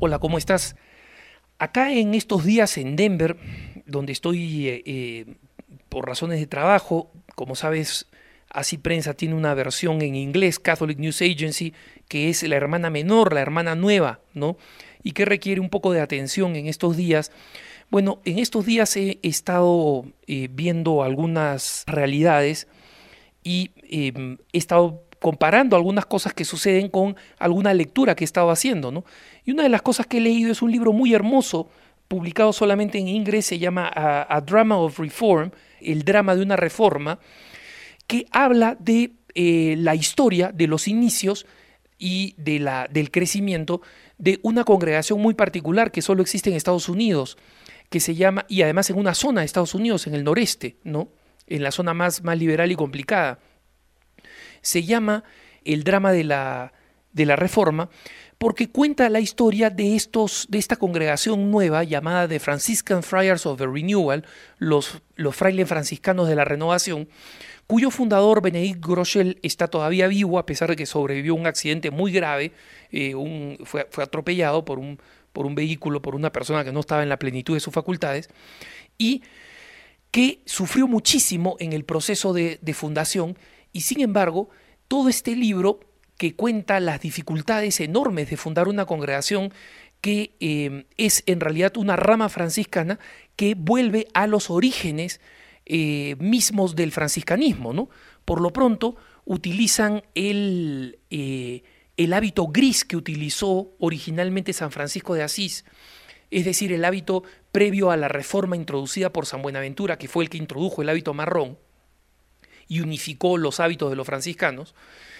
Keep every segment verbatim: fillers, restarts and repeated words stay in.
Hola, ¿cómo estás? Acá en estos días en Denver, donde estoy eh, eh, por razones de trabajo, como sabes, Así Prensa tiene una versión en inglés, Catholic News Agency, que es la hermana menor, la hermana nueva, ¿no? Y que requiere un poco de atención en estos días. Bueno, en estos días he estado eh, viendo algunas realidades y eh, he estado comparando algunas cosas que suceden con alguna lectura que he estado haciendo, ¿no? Y una de las cosas que he leído es un libro muy hermoso, publicado solamente en inglés, se llama A, A Drama of Reform, el drama de una reforma, que habla de eh, la historia, de los inicios y de la, del crecimiento de una congregación muy particular que solo existe en Estados Unidos, que se llama, y además en una zona de Estados Unidos, en el noreste, ¿no? En la zona más, más liberal y complicada. Se llama El drama de la, de la reforma porque cuenta la historia de, estos, de esta congregación nueva llamada The Franciscan Friars of the Renewal, los, los frailes franciscanos de la renovación, cuyo fundador, Benedict Groeschel, está todavía vivo a pesar de que sobrevivió a un accidente muy grave, eh, un, fue, fue atropellado por un, por un vehículo, por una persona que no estaba en la plenitud de sus facultades, y que sufrió muchísimo en el proceso de, de fundación. Y sin embargo, todo este libro que cuenta las dificultades enormes de fundar una congregación que eh, es en realidad una rama franciscana que vuelve a los orígenes eh, mismos del franciscanismo, ¿no? Por lo pronto utilizan el, eh, el hábito gris que utilizó originalmente San Francisco de Asís, es decir, el hábito previo a la reforma introducida por San Buenaventura, que fue el que introdujo el hábito marrón y unificó los hábitos de los franciscanos.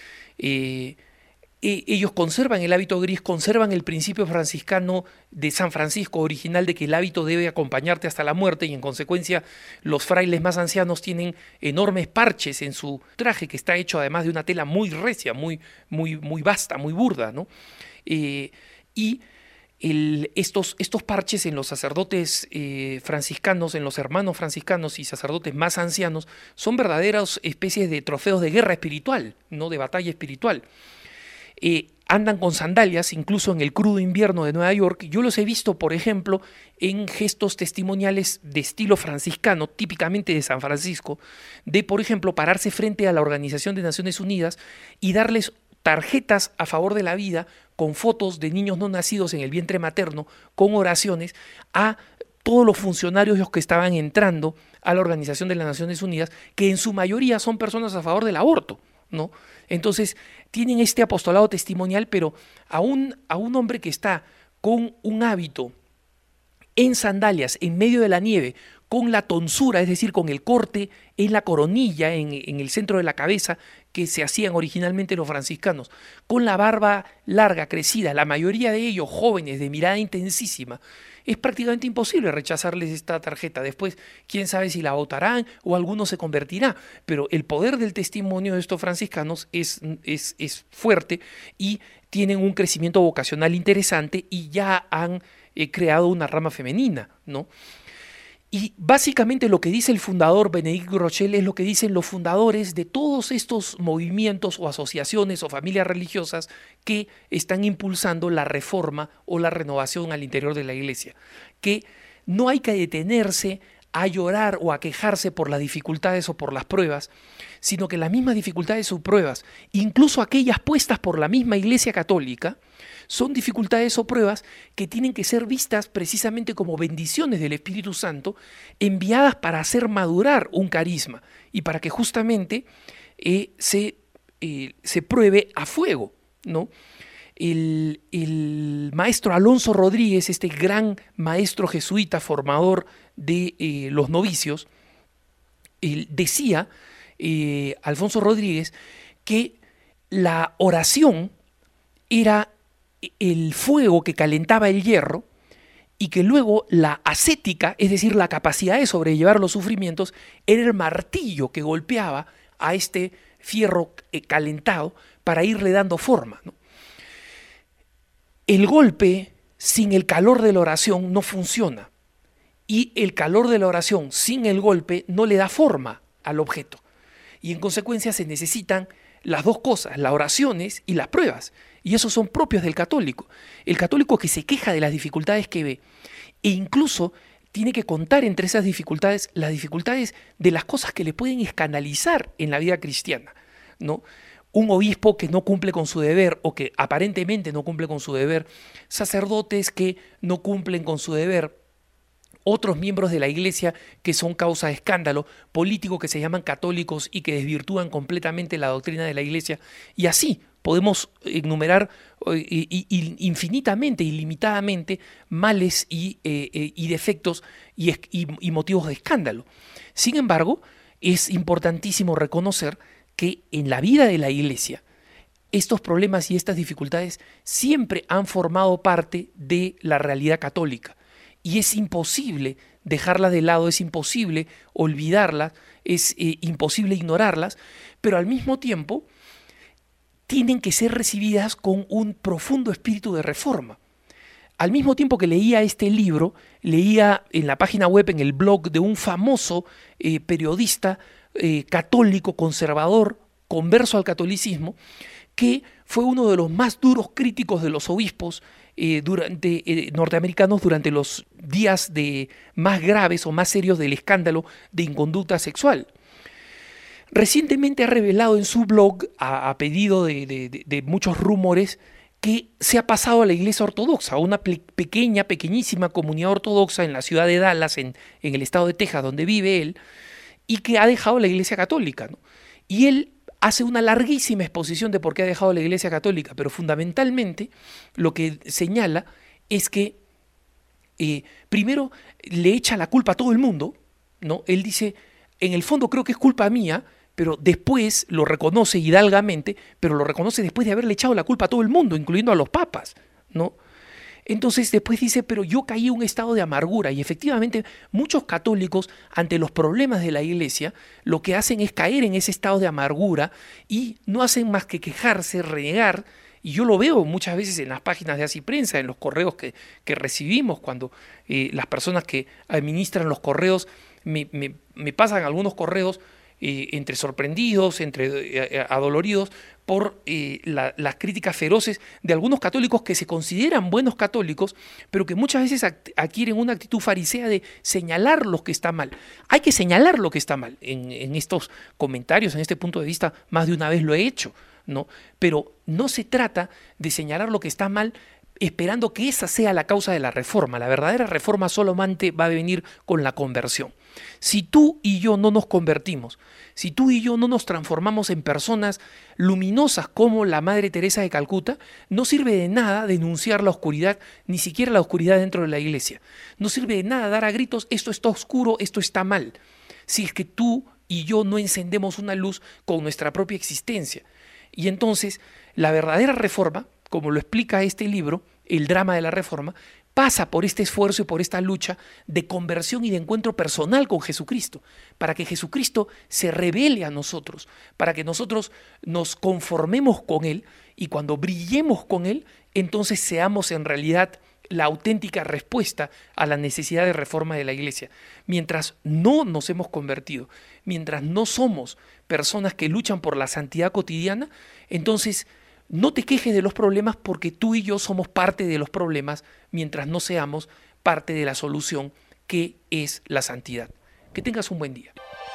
Eh, eh, ellos conservan el hábito gris, conservan el principio franciscano de San Francisco original de que el hábito debe acompañarte hasta la muerte, y en consecuencia los frailes más ancianos tienen enormes parches en su traje, que está hecho además de una tela muy recia, muy, muy, muy vasta, muy burda, ¿no? Eh, y El, estos, estos parches en los sacerdotes eh, franciscanos, en los hermanos franciscanos y sacerdotes más ancianos, son verdaderas especies de trofeos de guerra espiritual, no de batalla espiritual. Eh, andan con sandalias, incluso en el crudo invierno de Nueva York. Yo los he visto, por ejemplo, en gestos testimoniales de estilo franciscano, típicamente de San Francisco, de, por ejemplo, pararse frente a la Organización de Naciones Unidas y darles tarjetas a favor de la vida con fotos de niños no nacidos en el vientre materno, con oraciones a todos los funcionarios que estaban entrando a la Organización de las Naciones Unidas, que en su mayoría son personas a favor del aborto, ¿no? Entonces tienen este apostolado testimonial, pero a un, a un hombre que está con un hábito en sandalias, en medio de la nieve, con la tonsura, es decir, con el corte en la coronilla, en, en el centro de la cabeza, que se hacían originalmente los franciscanos, con la barba larga, crecida, la mayoría de ellos jóvenes, de mirada intensísima, es prácticamente imposible rechazarles esta tarjeta. Después, quién sabe si la votarán o alguno se convertirá, pero el poder del testimonio de estos franciscanos es, es, es fuerte y tienen un crecimiento vocacional interesante y ya han eh, creado una rama femenina, ¿no? Y básicamente lo que dice el fundador Benedict Groeschel es lo que dicen los fundadores de todos estos movimientos o asociaciones o familias religiosas que están impulsando la reforma o la renovación al interior de la iglesia. Que no hay que detenerse a llorar o a quejarse por las dificultades o por las pruebas, sino que las mismas dificultades o pruebas, incluso aquellas puestas por la misma Iglesia Católica, son dificultades o pruebas que tienen que ser vistas precisamente como bendiciones del Espíritu Santo, enviadas para hacer madurar un carisma y para que justamente eh, se, eh, se pruebe a fuego, ¿no? El, el maestro Alonso Rodríguez, este gran maestro jesuita formador de eh, los novicios, él decía, eh, Alfonso Rodríguez, que la oración era el fuego que calentaba el hierro y que luego la ascética, es decir, la capacidad de sobrellevar los sufrimientos, era el martillo que golpeaba a este fierro calentado para irle dando forma, ¿no? El golpe sin el calor de la oración no funciona y el calor de la oración sin el golpe no le da forma al objeto y en consecuencia se necesitan las dos cosas, las oraciones y las pruebas. Y esos son propios del católico. El católico que se queja de las dificultades que ve e incluso tiene que contar entre esas dificultades las dificultades de las cosas que le pueden escandalizar en la vida cristiana, ¿no? Un obispo que no cumple con su deber o que aparentemente no cumple con su deber, sacerdotes que no cumplen con su deber, otros miembros de la iglesia que son causa de escándalo, políticos que se llaman católicos y que desvirtúan completamente la doctrina de la iglesia, y así podemos enumerar eh, infinitamente, ilimitadamente males y, eh, y defectos y, y, y motivos de escándalo. Sin embargo, es importantísimo reconocer que en la vida de la iglesia estos problemas y estas dificultades siempre han formado parte de la realidad católica. Y es imposible dejarlas de lado, es imposible olvidarlas, es eh, imposible ignorarlas, pero al mismo tiempo tienen que ser recibidas con un profundo espíritu de reforma. Al mismo tiempo que leía este libro, leía en la página web, en el blog de un famoso eh, periodista eh, católico, conservador, converso al catolicismo, que fue uno de los más duros críticos de los obispos eh, durante, eh, norteamericanos durante los días de, más graves o más serios del escándalo de inconducta sexual. Recientemente ha revelado en su blog, a, a pedido de, de, de muchos rumores, que se ha pasado a la iglesia ortodoxa, a una pequeña, pequeñísima comunidad ortodoxa en la ciudad de Dallas, en, en el estado de Texas, donde vive él, y que ha dejado la iglesia católica, ¿no? Y él hace una larguísima exposición de por qué ha dejado la iglesia católica, pero fundamentalmente lo que señala es que eh, primero le echa la culpa a todo el mundo, ¿no? Él dice, en el fondo creo que es culpa mía, pero después lo reconoce hidalgamente, pero lo reconoce después de haberle echado la culpa a todo el mundo, incluyendo a los papas, ¿no? Entonces después dice, pero yo caí en un estado de amargura, y efectivamente muchos católicos ante los problemas de la iglesia lo que hacen es caer en ese estado de amargura y no hacen más que quejarse, renegar, y yo lo veo muchas veces en las páginas de Así Prensa, en los correos que, que recibimos cuando eh, las personas que administran los correos me, me, me pasan algunos correos eh, entre sorprendidos, entre eh, adoloridos, por eh, la, las críticas feroces de algunos católicos que se consideran buenos católicos, pero que muchas veces adquieren una actitud farisea de señalar lo que está mal. Hay que señalar lo que está mal. En, en estos comentarios, en este punto de vista, más de una vez lo he hecho, ¿no? Pero no se trata de señalar lo que está mal esperando que esa sea la causa de la reforma. La verdadera reforma solamente va a venir con la conversión. Si tú y yo no nos convertimos, si tú y yo no nos transformamos en personas luminosas como la Madre Teresa de Calcuta, no sirve de nada denunciar la oscuridad, ni siquiera la oscuridad dentro de la iglesia. No sirve de nada dar a gritos, esto está oscuro, esto está mal, si es que tú y yo no encendemos una luz con nuestra propia existencia. Y entonces, la verdadera reforma, como lo explica este libro, El drama de la reforma, pasa por este esfuerzo y por esta lucha de conversión y de encuentro personal con Jesucristo, para que Jesucristo se revele a nosotros, para que nosotros nos conformemos con Él y cuando brillemos con Él, entonces seamos en realidad la auténtica respuesta a la necesidad de reforma de la iglesia. Mientras no nos hemos convertido, mientras no somos personas que luchan por la santidad cotidiana, entonces no te quejes de los problemas porque tú y yo somos parte de los problemas mientras no seamos parte de la solución que es la santidad. Que tengas un buen día.